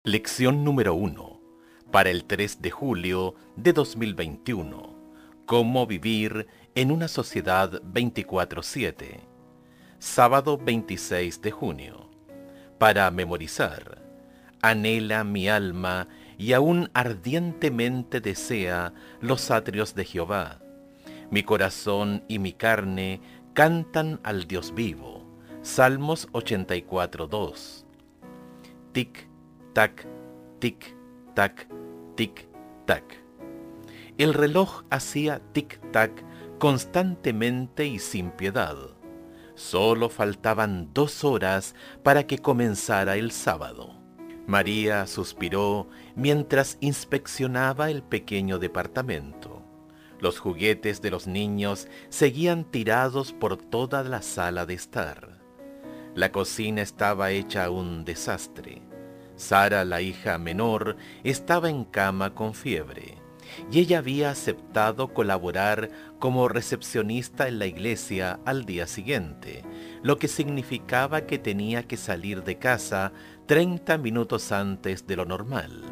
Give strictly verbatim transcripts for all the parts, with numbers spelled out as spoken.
Lección número uno, para el tres de julio de dos mil veintiuno. Cómo vivir en una sociedad veinticuatro siete. Sábado veintiséis de junio. Para memorizar. Anhela mi alma y aún ardientemente desea los atrios de Jehová. Mi corazón y mi carne cantan al Dios vivo. Salmos ochenta y cuatro dos. Tic, tac, tic, tac, tic, tac. El reloj hacía tic-tac constantemente y sin piedad. Solo faltaban dos horas para que comenzara el sábado. María suspiró mientras inspeccionaba el pequeño departamento. Los juguetes de los niños seguían tirados por toda la sala de estar. La cocina estaba hecha un desastre. Sara, la hija menor, estaba en cama con fiebre, y ella había aceptado colaborar como recepcionista en la iglesia al día siguiente, lo que significaba que tenía que salir de casa treinta minutos antes de lo normal.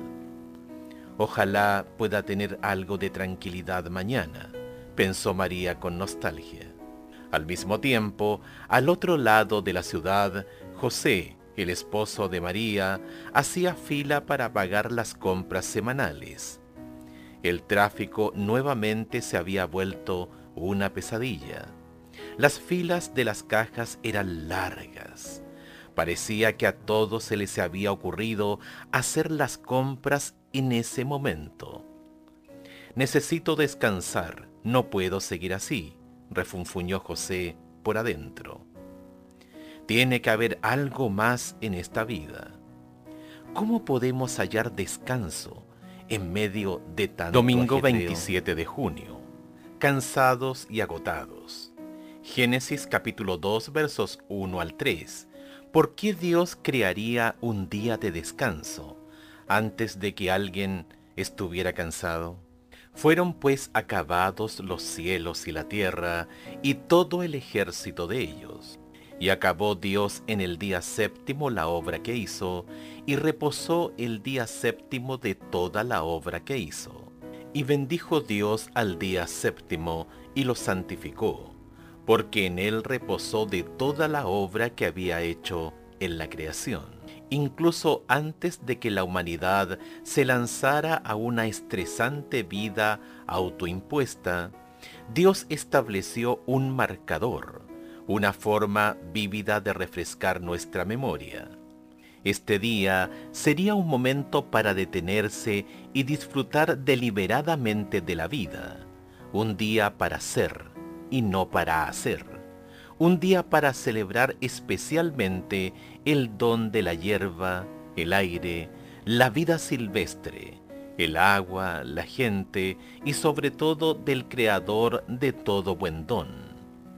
Ojalá pueda tener algo de tranquilidad mañana, pensó María con nostalgia. Al mismo tiempo, al otro lado de la ciudad, José, el esposo de María, hacía fila para pagar las compras semanales. El tráfico nuevamente se había vuelto una pesadilla. Las filas de las cajas eran largas. Parecía que a todos se les había ocurrido hacer las compras en ese momento. Necesito descansar, no puedo seguir así, refunfuñó José por adentro. Tiene que haber algo más en esta vida. ¿Cómo podemos hallar descanso en medio de tanto Domingo ajetreo? veintisiete de junio. Cansados y agotados. Génesis capítulo dos versos uno al tres. ¿Por qué Dios crearía un día de descanso antes de que alguien estuviera cansado? Fueron pues acabados los cielos y la tierra y todo el ejército de ellos. Y acabó Dios en el día séptimo la obra que hizo, y reposó el día séptimo de toda la obra que hizo. Y bendijo Dios al día séptimo, y lo santificó, porque en él reposó de toda la obra que había hecho en la creación. Incluso antes de que la humanidad se lanzara a una estresante vida autoimpuesta, Dios estableció un marcador, una forma vívida de refrescar nuestra memoria. Este día sería un momento para detenerse y disfrutar deliberadamente de la vida, un día para ser y no para hacer, un día para celebrar especialmente el don de la hierba, el aire, la vida silvestre, el agua, la gente y sobre todo del Creador de todo buen don.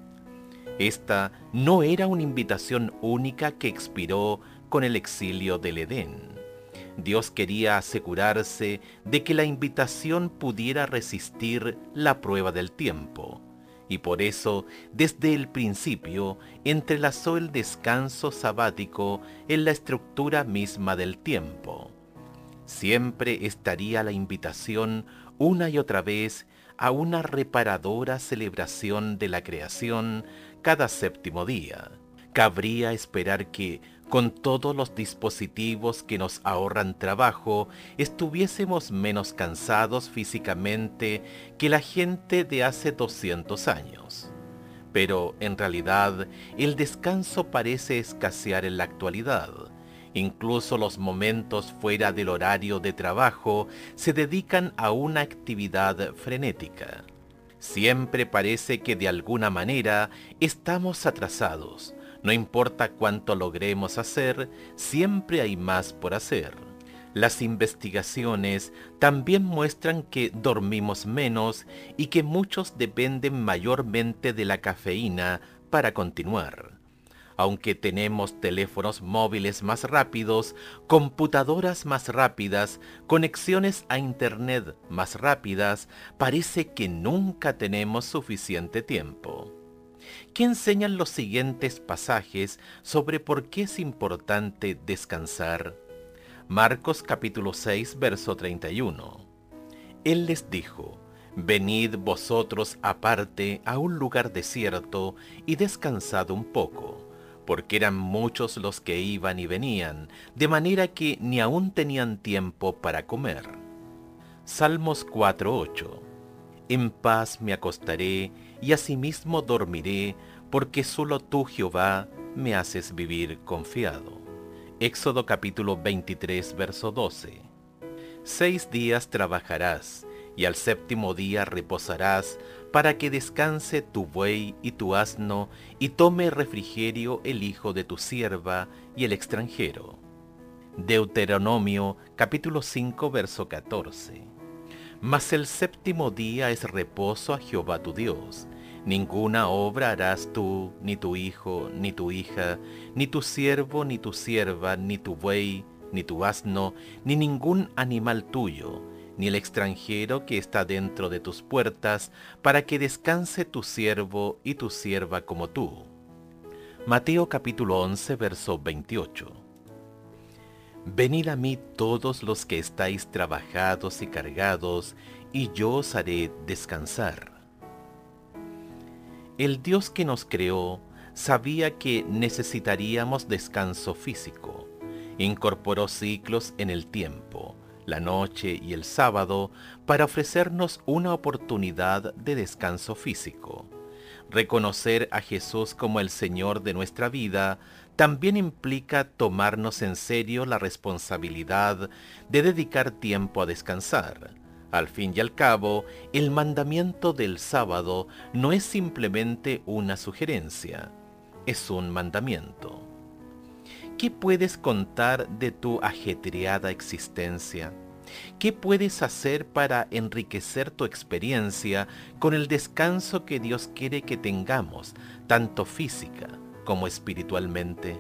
Esta no era una invitación única que expiró con el exilio del Edén. Dios quería asegurarse de que la invitación pudiera resistir la prueba del tiempo, y por eso, desde el principio, entrelazó el descanso sabático en la estructura misma del tiempo. Siempre estaría la invitación una y otra vez a una reparadora celebración de la creación cada séptimo día. Cabría esperar que, con todos los dispositivos que nos ahorran trabajo, estuviésemos menos cansados físicamente que la gente de hace doscientos años. Pero, en realidad, el descanso parece escasear en la actualidad. Incluso los momentos fuera del horario de trabajo se dedican a una actividad frenética. Siempre parece que de alguna manera estamos atrasados. No importa cuánto logremos hacer, siempre hay más por hacer. Las investigaciones también muestran que dormimos menos y que muchos dependen mayormente de la cafeína para continuar. Aunque tenemos teléfonos móviles más rápidos, computadoras más rápidas, conexiones a internet más rápidas, parece que nunca tenemos suficiente tiempo. ¿Qué enseñan los siguientes pasajes sobre por qué es importante descansar? Marcos capítulo seis, verso treinta y uno. Él les dijo: venid vosotros aparte a un lugar desierto y descansad un poco, porque eran muchos los que iban y venían, de manera que ni aún tenían tiempo para comer. Salmos cuatro, ocho. En paz me acostaré y asimismo dormiré, porque solo tú, Jehová, me haces vivir confiado. Éxodo capítulo veintitrés, verso doce. Seis días trabajarás, y al séptimo día reposarás, para que descanse tu buey y tu asno, y tome refrigerio el hijo de tu sierva y el extranjero. Deuteronomio capítulo cinco, verso catorce. Mas el séptimo día es reposo a Jehová tu Dios. Ninguna obra harás tú, ni tu hijo, ni tu hija, ni tu siervo, ni tu sierva, ni tu buey, ni tu asno, ni ningún animal tuyo, ni el extranjero que está dentro de tus puertas, para que descanse tu siervo y tu sierva como tú. Mateo capítulo once, verso veintiocho. Venid a mí todos los que estáis trabajados y cargados, y yo os haré descansar. El Dios que nos creó sabía que necesitaríamos descanso físico. Incorporó ciclos en el tiempo, la noche y el sábado, para ofrecernos una oportunidad de descanso físico. Reconocer a Jesús como el Señor de nuestra vida también implica tomarnos en serio la responsabilidad de dedicar tiempo a descansar. Al fin y al cabo, el mandamiento del sábado no es simplemente una sugerencia, es un mandamiento. ¿Qué puedes contar de tu ajetreada existencia? ¿Qué puedes hacer para enriquecer tu experiencia con el descanso que Dios quiere que tengamos, tanto física como espiritualmente?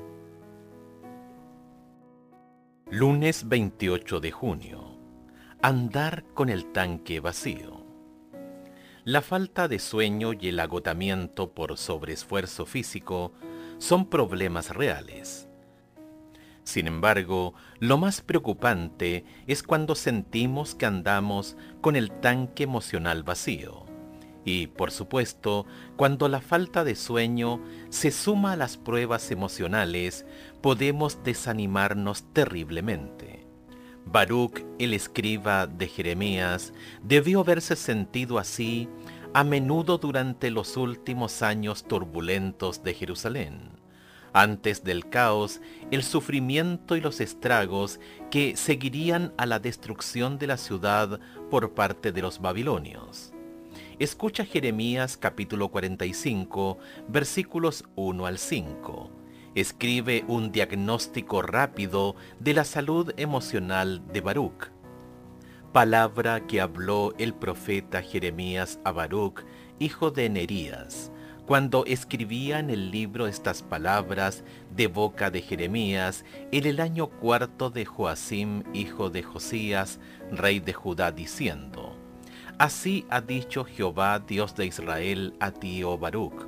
Lunes veintiocho de junio. Andar con el tanque vacío. La falta de sueño y el agotamiento por sobreesfuerzo físico son problemas reales. Sin embargo, lo más preocupante es cuando sentimos que andamos con el tanque emocional vacío. Y, por supuesto, cuando la falta de sueño se suma a las pruebas emocionales, podemos desanimarnos terriblemente. Baruc, el escriba de Jeremías, debió haberse sentido así a menudo durante los últimos años turbulentos de Jerusalén, antes del caos, el sufrimiento y los estragos que seguirían a la destrucción de la ciudad por parte de los babilonios. Escucha Jeremías capítulo cuarenta y cinco, versículos uno al cinco. Escribe un diagnóstico rápido de la salud emocional de Baruc. Palabra que habló el profeta Jeremías a Baruc, hijo de Nerías, cuando escribía en el libro estas palabras de boca de Jeremías en el año cuarto de Joacim, hijo de Josías, rey de Judá, diciendo: Así ha dicho Jehová, Dios de Israel, a ti, oh Baruc.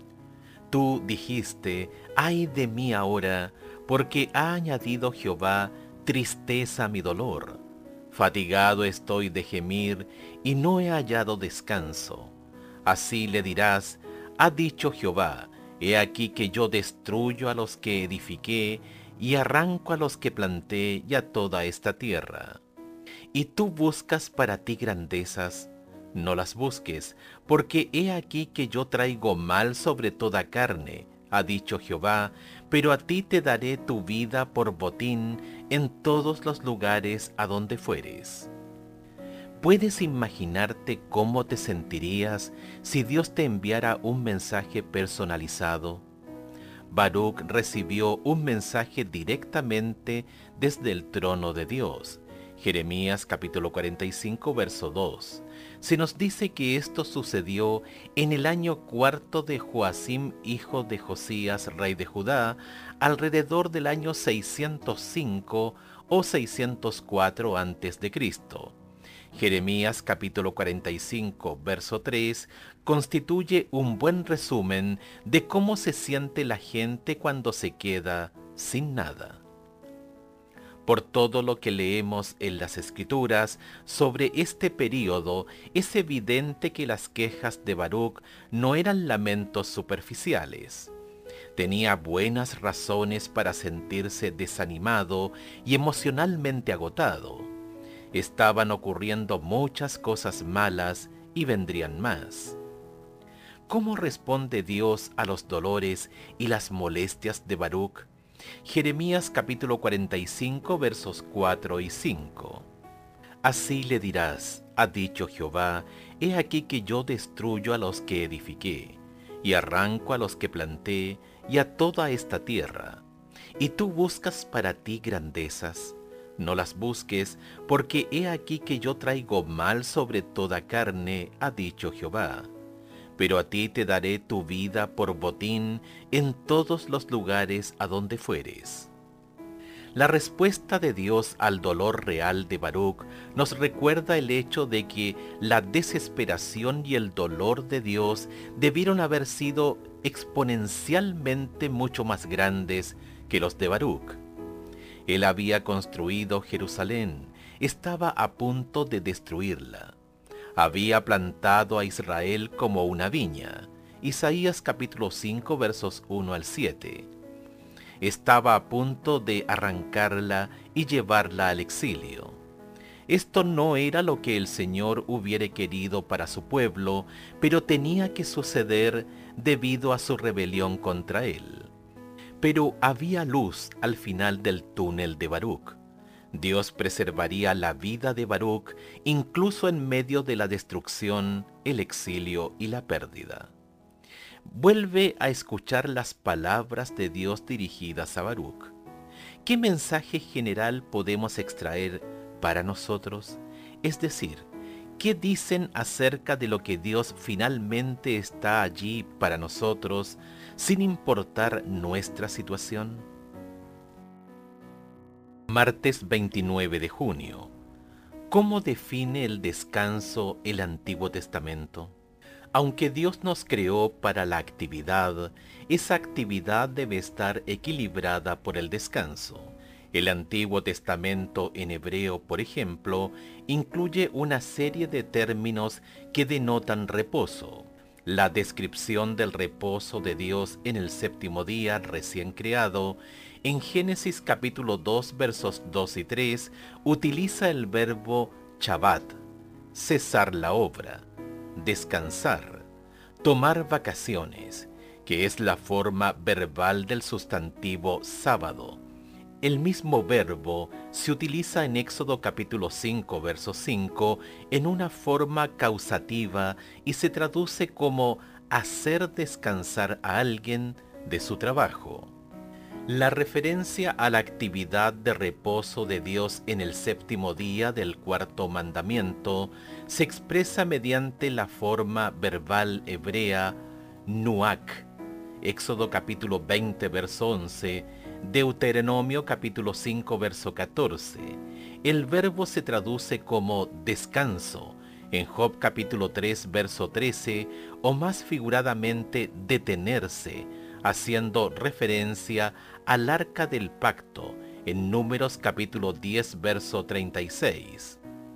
Tú dijiste: ay de mí ahora, porque ha añadido Jehová tristeza a mi dolor. Fatigado estoy de gemir, y no he hallado descanso. Así le dirás: ha dicho Jehová, he aquí que yo destruyo a los que edifiqué, y arranco a los que planté y a toda esta tierra. Y tú buscas para ti grandezas, no las busques, porque he aquí que yo traigo mal sobre toda carne, ha dicho Jehová, pero a ti te daré tu vida por botín en todos los lugares a donde fueres. ¿Puedes imaginarte cómo te sentirías si Dios te enviara un mensaje personalizado? Baruc recibió un mensaje directamente desde el trono de Dios. Jeremías capítulo cuarenta y cinco, verso dos. Se nos dice que esto sucedió en el año cuarto de Joacim, hijo de Josías, rey de Judá, alrededor del año seiscientos cinco o seiscientos cuatro antes de Cristo. Jeremías capítulo cuarenta y cinco, verso tres, constituye un buen resumen de cómo se siente la gente cuando se queda sin nada. Por todo lo que leemos en las Escrituras sobre este período, es evidente que las quejas de Baruc no eran lamentos superficiales. Tenía buenas razones para sentirse desanimado y emocionalmente agotado. Estaban ocurriendo muchas cosas malas y vendrían más. ¿Cómo responde Dios a los dolores y las molestias de Baruc? Jeremías capítulo cuarenta y cinco versos cuatro y cinco. Así le dirás, ha dicho Jehová, he aquí que yo destruyo a los que edifiqué, y arranco a los que planté, y a toda esta tierra. Y tú buscas para ti grandezas, no las busques, porque he aquí que yo traigo mal sobre toda carne, ha dicho Jehová. Pero a ti te daré tu vida por botín en todos los lugares a donde fueres. La respuesta de Dios al dolor real de Baruc nos recuerda el hecho de que la desesperación y el dolor de Dios debieron haber sido exponencialmente mucho más grandes que los de Baruc. Él había construido Jerusalén, estaba a punto de destruirla. Había plantado a Israel como una viña. Isaías capítulo cinco versos uno al siete. Estaba a punto de arrancarla y llevarla al exilio. Esto no era lo que el Señor hubiera querido para su pueblo, pero tenía que suceder debido a su rebelión contra él. Pero había luz al final del túnel de Baruc. Dios preservaría la vida de Baruc incluso en medio de la destrucción, el exilio y la pérdida. Vuelve a escuchar las palabras de Dios dirigidas a Baruc. ¿Qué mensaje general podemos extraer para nosotros? Es decir, ¿qué dicen acerca de lo que Dios finalmente está allí para nosotros, sin importar nuestra situación? Martes veintinueve de junio. ¿Cómo define el descanso el Antiguo Testamento? Aunque Dios nos creó para la actividad, esa actividad debe estar equilibrada por el descanso. El Antiguo Testamento en hebreo, por ejemplo, incluye una serie de términos que denotan reposo. La descripción del reposo de Dios en el séptimo día recién creado, en Génesis capítulo dos versos dos y tres, utiliza el verbo Shabbat, cesar la obra, descansar, tomar vacaciones, que es la forma verbal del sustantivo sábado. El mismo verbo se utiliza en Éxodo capítulo cinco verso cinco en una forma causativa y se traduce como hacer descansar a alguien de su trabajo. La referencia a la actividad de reposo de Dios en el séptimo día del cuarto mandamiento se expresa mediante la forma verbal hebrea nuak, Éxodo capítulo veinte verso once, Deuteronomio capítulo cinco verso catorce. El verbo se traduce como descanso en Job capítulo tres verso trece o más figuradamente detenerse, haciendo referencia al arca del pacto en Números capítulo diez verso treinta y seis.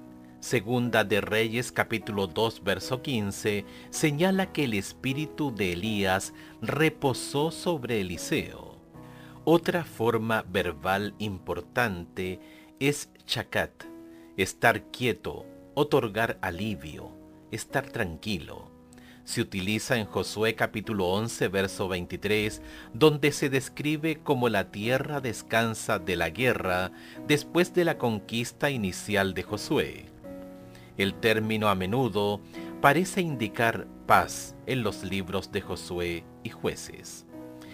Segunda de Reyes capítulo dos verso quince señala que el espíritu de Elías reposó sobre Eliseo. Otra forma verbal importante es chakat, estar quieto, otorgar alivio, estar tranquilo. Se utiliza en Josué capítulo once verso veintitrés, donde se describe cómo la tierra descansa de la guerra después de la conquista inicial de Josué. El término a menudo parece indicar paz en los libros de Josué y Jueces.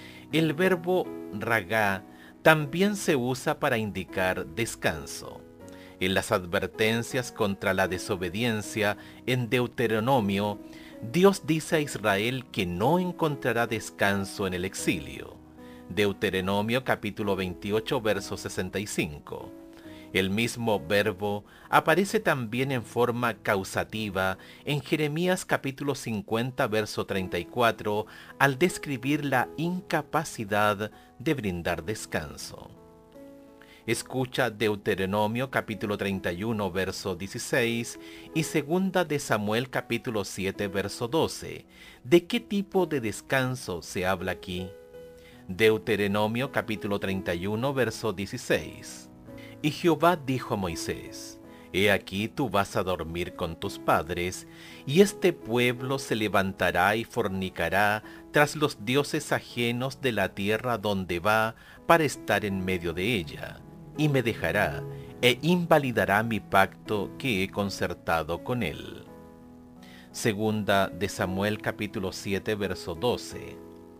El verbo ragá también se usa para indicar descanso. En las advertencias contra la desobediencia en Deuteronomio, Dios dice a Israel que no encontrará descanso en el exilio. Deuteronomio capítulo veintiocho verso sesenta y cinco. El mismo verbo aparece también en forma causativa en Jeremías capítulo cincuenta verso treinta y cuatro al describir la incapacidad de brindar descanso. Escucha Deuteronomio capítulo treinta y uno, verso dieciséis y Segunda de Samuel capítulo siete, verso doce. ¿De qué tipo de descanso se habla aquí? Deuteronomio capítulo treinta y uno, verso dieciséis. Y Jehová dijo a Moisés: He aquí tú vas a dormir con tus padres, y este pueblo se levantará y fornicará tras los dioses ajenos de la tierra donde va para estar en medio de ella, y me dejará, e invalidará mi pacto que he concertado con él. Segunda de Samuel capítulo siete, verso doce.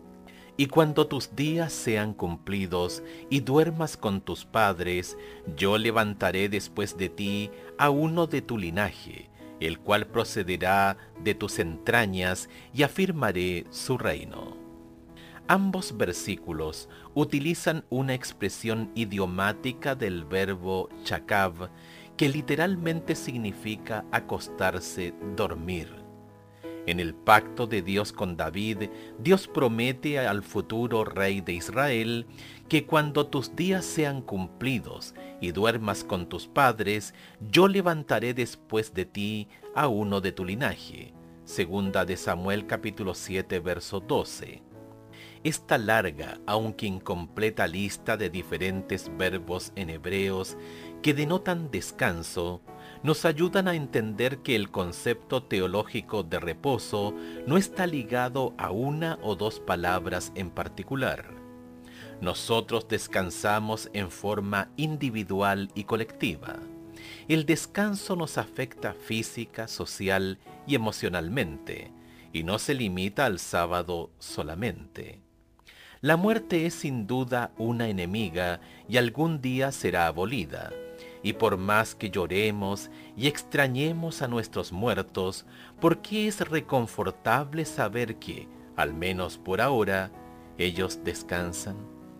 Y cuando tus días sean cumplidos y duermas con tus padres, yo levantaré después de ti a uno de tu linaje, el cual procederá de tus entrañas, y afirmaré su reino. Ambos versículos utilizan una expresión idiomática del verbo chakav, que literalmente significa acostarse, dormir. En el pacto de Dios con David, Dios promete al futuro rey de Israel que cuando tus días sean cumplidos y duermas con tus padres, yo levantaré después de ti a uno de tu linaje. Segunda de Samuel capítulo siete, verso doce. Esta larga, aunque incompleta lista de diferentes verbos en hebreos que denotan descanso, nos ayudan a entender que el concepto teológico de reposo no está ligado a una o dos palabras en particular. Nosotros descansamos en forma individual y colectiva. El descanso nos afecta física, social y emocionalmente, y no se limita al sábado solamente. La muerte es sin duda una enemiga y algún día será abolida. Y por más que lloremos y extrañemos a nuestros muertos, ¿por qué es reconfortable saber que, al menos por ahora, ellos descansan?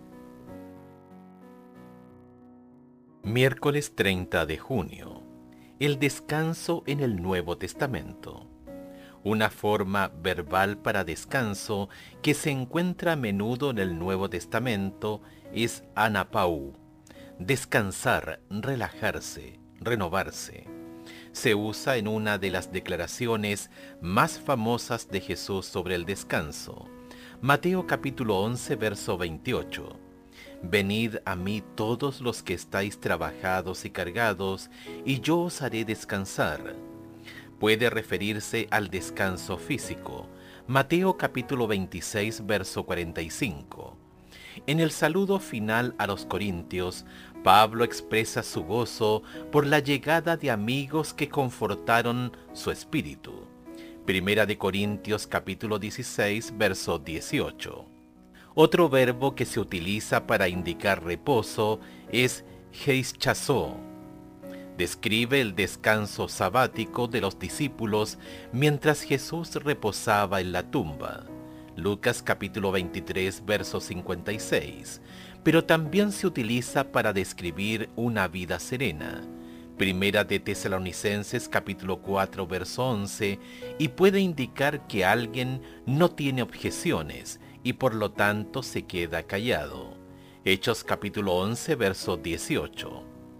Miércoles treinta de junio. El descanso en el Nuevo Testamento. Una forma verbal para descanso que se encuentra a menudo en el Nuevo Testamento es anapau. Descansar, relajarse, renovarse. Se usa en una de las declaraciones más famosas de Jesús sobre el descanso. Mateo capítulo once, verso veintiocho. Venid a mí todos los que estáis trabajados y cargados, y yo os haré descansar. Puede referirse al descanso físico. Mateo capítulo veintiséis, verso cuarenta y cinco. En el saludo final a los Corintios, Pablo expresa su gozo por la llegada de amigos que confortaron su espíritu. Primera de Corintios capítulo dieciséis, verso dieciocho. Otro verbo que se utiliza para indicar reposo es heischazó. Describe el descanso sabático de los discípulos mientras Jesús reposaba en la tumba. Lucas capítulo veintitrés, verso cincuenta y seis, pero también se utiliza para describir una vida serena. Primera de Tesalonicenses capítulo cuatro, verso once, y puede indicar que alguien no tiene objeciones y por lo tanto se queda callado. Hechos capítulo once, verso dieciocho.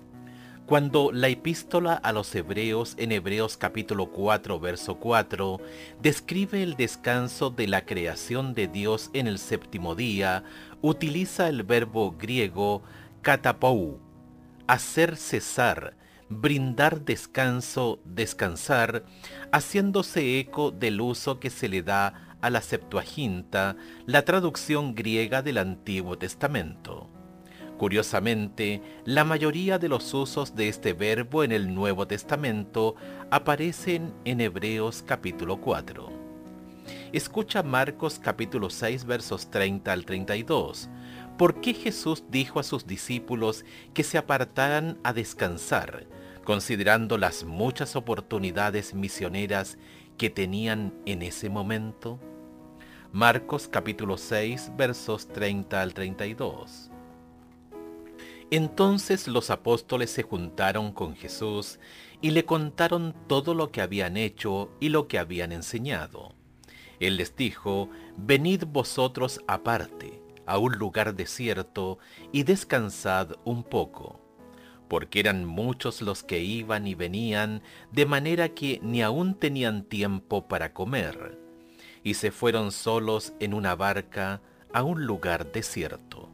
Cuando la epístola a los hebreos en Hebreos capítulo cuatro, verso cuatro, describe el descanso de la creación de Dios en el séptimo día, utiliza el verbo griego katapou, hacer cesar, brindar descanso, descansar, haciéndose eco del uso que se le da a la Septuaginta, la traducción griega del Antiguo Testamento. Curiosamente, la mayoría de los usos de este verbo en el Nuevo Testamento aparecen en Hebreos capítulo cuatro. Escucha Marcos capítulo seis, versos treinta al treinta y dos. ¿Por qué Jesús dijo a sus discípulos que se apartaran a descansar, considerando las muchas oportunidades misioneras que tenían en ese momento? Marcos capítulo seis, versos treinta al treinta y dos. Entonces los apóstoles se juntaron con Jesús y le contaron todo lo que habían hecho y lo que habían enseñado. Él les dijo: venid vosotros aparte, a un lugar desierto y descansad un poco, porque eran muchos los que iban y venían, de manera que ni aun tenían tiempo para comer, y se fueron solos en una barca a un lugar desierto.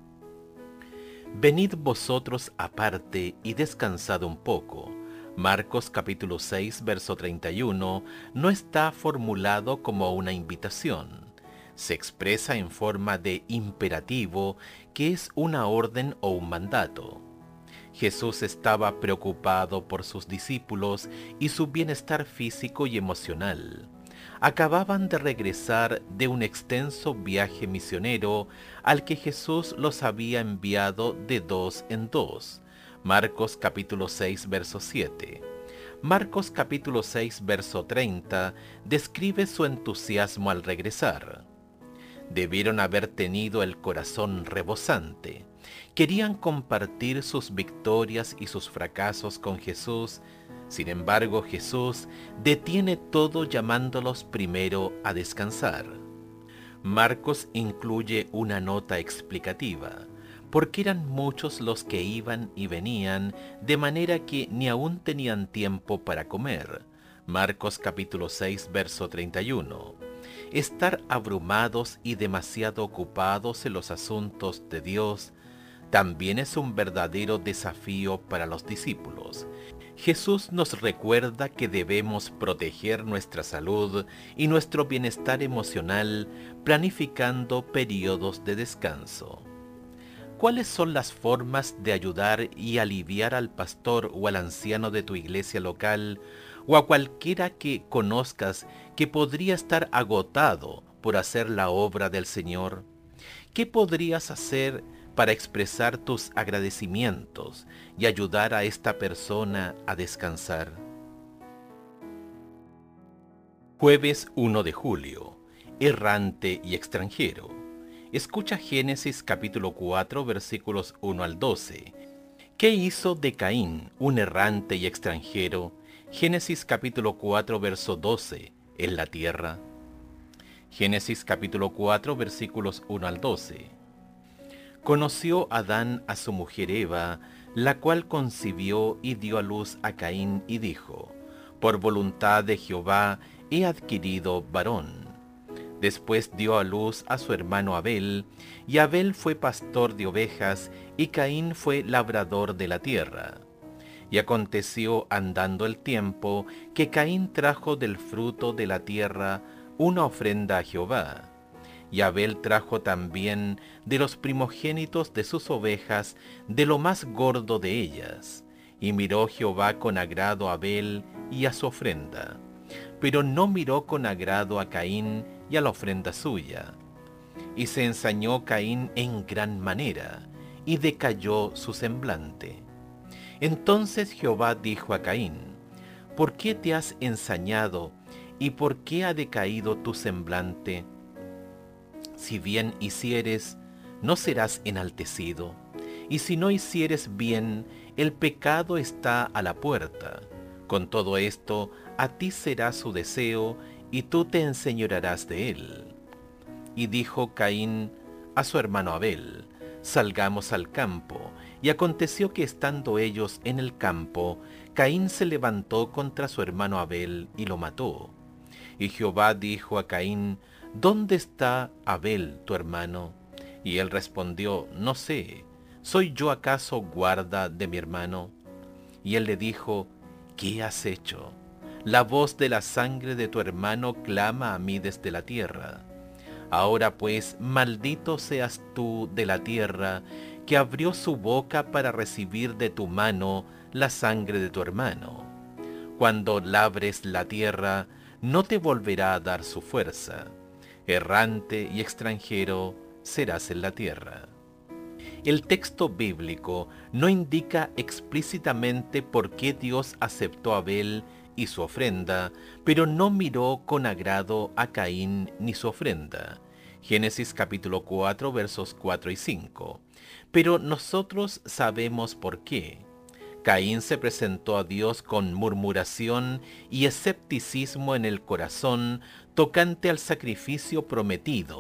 Venid vosotros aparte y descansad un poco. Marcos capítulo seis, verso treinta y uno, no está formulado como una invitación. Se expresa en forma de imperativo, que es una orden o un mandato. Jesús estaba preocupado por sus discípulos y su bienestar físico y emocional. Acababan de regresar de un extenso viaje misionero al que Jesús los había enviado de dos en dos. Marcos capítulo seis, verso siete. Marcos capítulo seis, verso treinta describe su entusiasmo al regresar. Debieron haber tenido el corazón rebosante. Querían compartir sus victorias y sus fracasos con Jesús. Sin embargo, Jesús detiene todo llamándolos primero a descansar. Marcos incluye una nota explicativa, porque eran muchos los que iban y venían, de manera que ni aún tenían tiempo para comer. Marcos capítulo seis, verso treinta y uno. Estar abrumados y demasiado ocupados en los asuntos de Dios también es un verdadero desafío para los discípulos. Jesús nos recuerda que debemos proteger nuestra salud y nuestro bienestar emocional planificando periodos de descanso. ¿Cuáles son las formas de ayudar y aliviar al pastor o al anciano de tu iglesia local o a cualquiera que conozcas que podría estar agotado por hacer la obra del Señor? ¿Qué podrías hacer para expresar tus agradecimientos y ayudar a esta persona a descansar? Jueves primero de julio. Errante y extranjero. Escucha Génesis capítulo cuatro, versículos uno al doce. ¿Qué hizo de Caín, un errante y extranjero? Génesis capítulo cuatro, verso doce, en la tierra. Génesis capítulo cuatro, versículos uno al doce. Conoció Adán a su mujer Eva, la cual concibió y dio a luz a Caín y dijo: por voluntad de Jehová he adquirido varón. Después dio a luz a su hermano Abel, y Abel fue pastor de ovejas, y Caín fue labrador de la tierra. Y aconteció andando el tiempo, que Caín trajo del fruto de la tierra una ofrenda a Jehová. Y Abel trajo también de los primogénitos de sus ovejas, de lo más gordo de ellas. Y miró Jehová con agrado a Abel y a su ofrenda, pero no miró con agrado a Caín y a la ofrenda suya. Y se ensañó Caín en gran manera, y decayó su semblante. Entonces Jehová dijo a Caín: ¿por qué te has ensañado, y por qué ha decaído tu semblante? Si bien hicieres, no serás enaltecido, y si no hicieres bien, el pecado está a la puerta. Con todo esto, a ti será su deseo, y tú te enseñorearás de él. Y dijo Caín a su hermano Abel: salgamos al campo. Y aconteció que estando ellos en el campo, Caín se levantó contra su hermano Abel y lo mató. Y Jehová dijo a Caín: ¿dónde está Abel tu hermano? Y él respondió: no sé, ¿soy yo acaso guarda de mi hermano? Y él le dijo: ¿qué has hecho? La voz de la sangre de tu hermano clama a mí desde la tierra. Ahora pues, maldito seas tú de la tierra, que abrió su boca para recibir de tu mano la sangre de tu hermano. Cuando labres la tierra, no te volverá a dar su fuerza. Errante y extranjero serás en la tierra. El texto bíblico no indica explícitamente por qué Dios aceptó a Abel y su ofrenda, pero no miró con agrado a Caín ni su ofrenda. Génesis capítulo cuatro, versos cuatro y cinco. Pero nosotros sabemos por qué. Caín se presentó a Dios con murmuración y escepticismo en el corazón tocante al sacrificio prometido,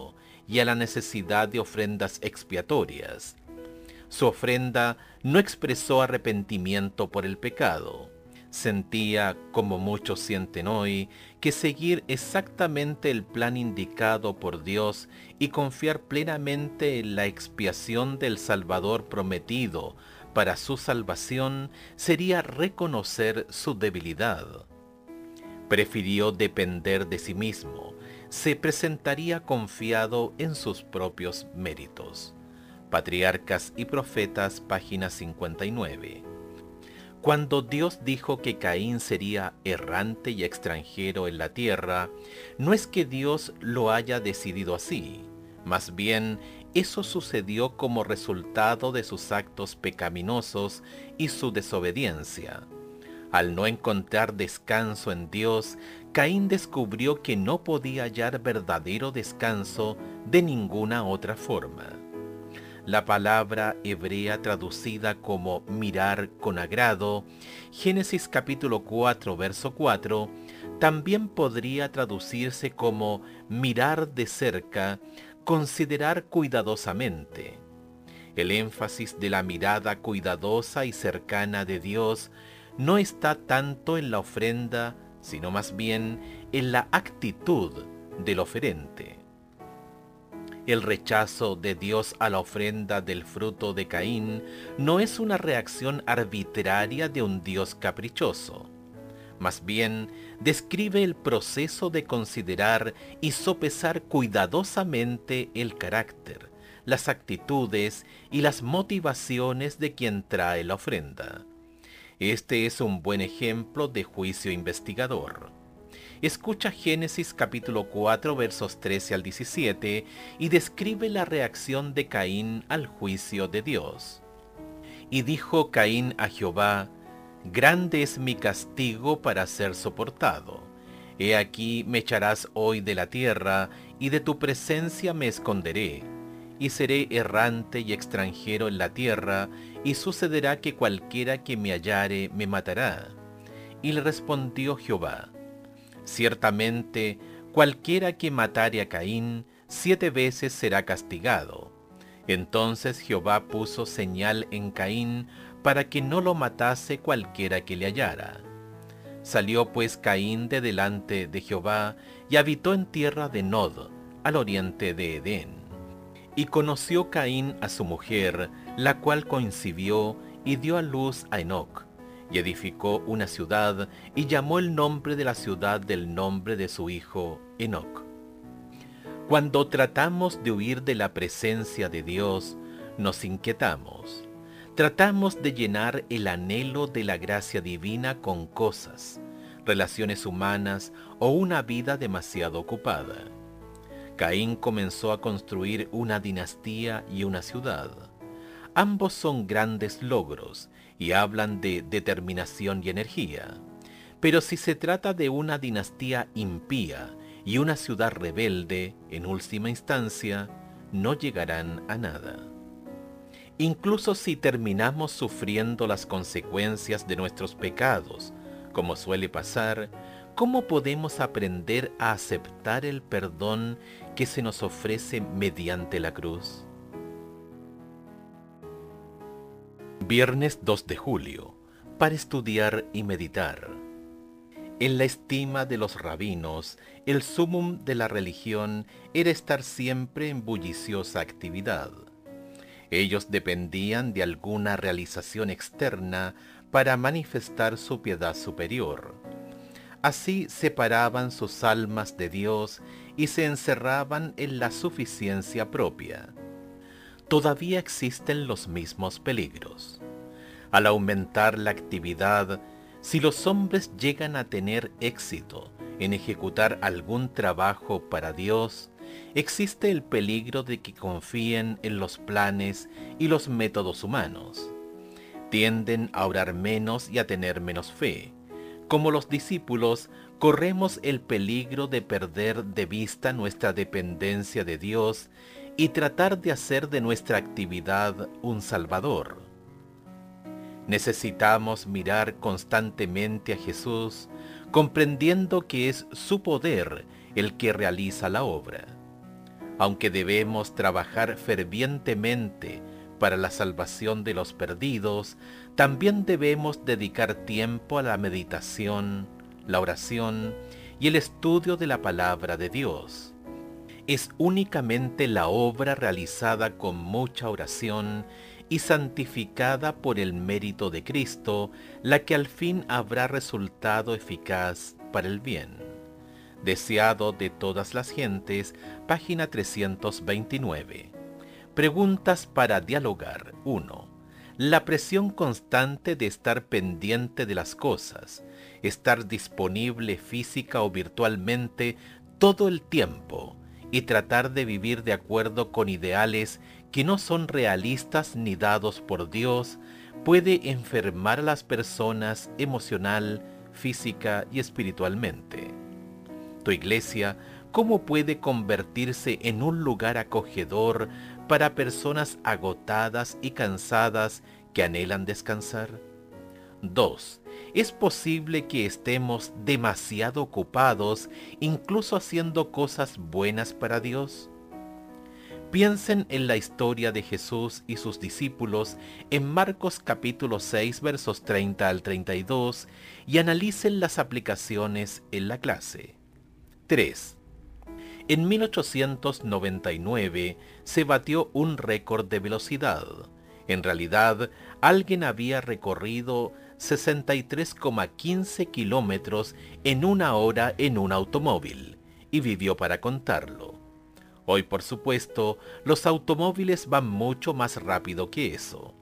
y a la necesidad de ofrendas expiatorias. Su ofrenda no expresó arrepentimiento por el pecado. Sentía, como muchos sienten hoy, que seguir exactamente el plan indicado por Dios y confiar plenamente en la expiación del Salvador prometido para su salvación sería reconocer su debilidad. Prefirió depender de sí mismo. Se presentaría confiado en sus propios méritos. Patriarcas y Profetas, página cincuenta y nueve. Cuando Dios dijo que Caín sería errante y extranjero en la tierra, no es que Dios lo haya decidido así. Más bien, eso sucedió como resultado de sus actos pecaminosos y su desobediencia. Al no encontrar descanso en Dios, Caín descubrió que no podía hallar verdadero descanso de ninguna otra forma. La palabra hebrea traducida como mirar con agrado, Génesis capítulo cuatro, verso cuatro, también podría traducirse como mirar de cerca, considerar cuidadosamente. El énfasis de la mirada cuidadosa y cercana de Dios no está tanto en la ofrenda, sino más bien en la actitud del oferente. El rechazo de Dios a la ofrenda del fruto de Caín no es una reacción arbitraria de un Dios caprichoso. Más bien, describe el proceso de considerar y sopesar cuidadosamente el carácter, las actitudes y las motivaciones de quien trae la ofrenda. Este es un buen ejemplo de juicio investigador. Escucha Génesis capítulo cuatro versos trece al diecisiete y describe la reacción de Caín al juicio de Dios. Y dijo Caín a Jehová: grande es mi castigo para ser soportado. He aquí me echarás hoy de la tierra, y de tu presencia me esconderé, y seré errante y extranjero en la tierra, y sucederá que cualquiera que me hallare me matará. Y le respondió Jehová: ciertamente, cualquiera que matare a Caín, siete veces será castigado. Entonces Jehová puso señal en Caín, para que no lo matase cualquiera que le hallara. Salió pues Caín de delante de Jehová, y habitó en tierra de Nod, al oriente de Edén. Y conoció Caín a su mujer, la cual concibió, y dio a luz a Enoc. Y edificó una ciudad, y llamó el nombre de la ciudad del nombre de su hijo, Enoc. Cuando tratamos de huir de la presencia de Dios, nos inquietamos. Tratamos de llenar el anhelo de la gracia divina con cosas, relaciones humanas o una vida demasiado ocupada. Caín comenzó a construir una dinastía y una ciudad. Ambos son grandes logros y hablan de determinación y energía. Pero si se trata de una dinastía impía y una ciudad rebelde, en última instancia, no llegarán a nada. Incluso si terminamos sufriendo las consecuencias de nuestros pecados, como suele pasar, ¿cómo podemos aprender a aceptar el perdón que se nos ofrece mediante la cruz? Viernes dos de julio, para estudiar y meditar. En la estima de los rabinos, el sumum de la religión era estar siempre en bulliciosa actividad. Ellos dependían de alguna realización externa para manifestar su piedad superior. Así separaban sus almas de Dios y se encerraban en la suficiencia propia. Todavía existen los mismos peligros. Al aumentar la actividad, si los hombres llegan a tener éxito en ejecutar algún trabajo para Dios, existe el peligro de que confíen en los planes y los métodos humanos. Tienden a orar menos y a tener menos fe. Como los discípulos, corremos el peligro de perder de vista nuestra dependencia de Dios y tratar de hacer de nuestra actividad un salvador. Necesitamos mirar constantemente a Jesús, comprendiendo que es su poder el que realiza la obra. Aunque debemos trabajar fervientemente para la salvación de los perdidos, también debemos dedicar tiempo a la meditación, la oración y el estudio de la palabra de Dios. Es únicamente la obra realizada con mucha oración y santificada por el mérito de Cristo la que al fin habrá resultado eficaz para el bien. Deseado de todas las gentes, página trescientos veintinueve. Preguntas para dialogar. uno. La presión constante de estar pendiente de las cosas, estar disponible física o virtualmente todo el tiempo y tratar de vivir de acuerdo con ideales que no son realistas ni dados por Dios, puede enfermar a las personas emocional, física y espiritualmente. Tu iglesia, ¿cómo puede convertirse en un lugar acogedor para personas agotadas y cansadas que anhelan descansar? dos. ¿Es posible que estemos demasiado ocupados, incluso haciendo cosas buenas para Dios? Piensen en la historia de Jesús y sus discípulos en Marcos capítulo seis versos treinta al treinta y dos y analicen las aplicaciones en la clase. tres. En mil ochocientos noventa y nueve se batió un récord de velocidad. En realidad, alguien había recorrido sesenta y tres coma quince kilómetros en una hora en un automóvil y vivió para contarlo. Hoy, por supuesto, los automóviles van mucho más rápido que eso.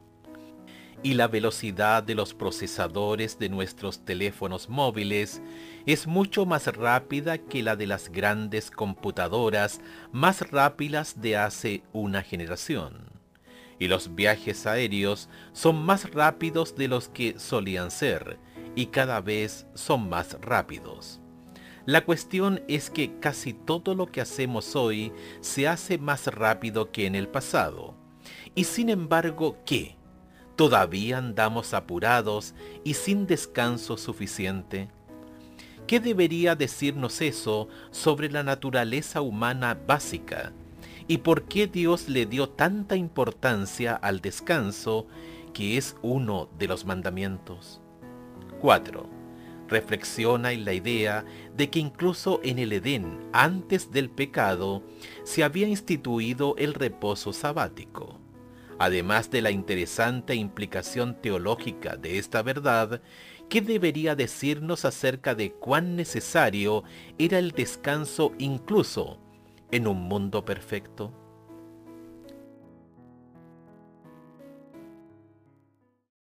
Y la velocidad de los procesadores de nuestros teléfonos móviles es mucho más rápida que la de las grandes computadoras más rápidas de hace una generación. Y los viajes aéreos son más rápidos de los que solían ser, y cada vez son más rápidos. La cuestión es que casi todo lo que hacemos hoy se hace más rápido que en el pasado. Y sin embargo, ¿qué? ¿Todavía andamos apurados y sin descanso suficiente? ¿Qué debería decirnos eso sobre la naturaleza humana básica? ¿Y por qué Dios le dio tanta importancia al descanso, que es uno de los mandamientos? cuatro. Reflexiona en la idea de que incluso en el Edén, antes del pecado, se había instituido el reposo sabático. Además de la interesante implicación teológica de esta verdad, ¿qué debería decirnos acerca de cuán necesario era el descanso incluso en un mundo perfecto?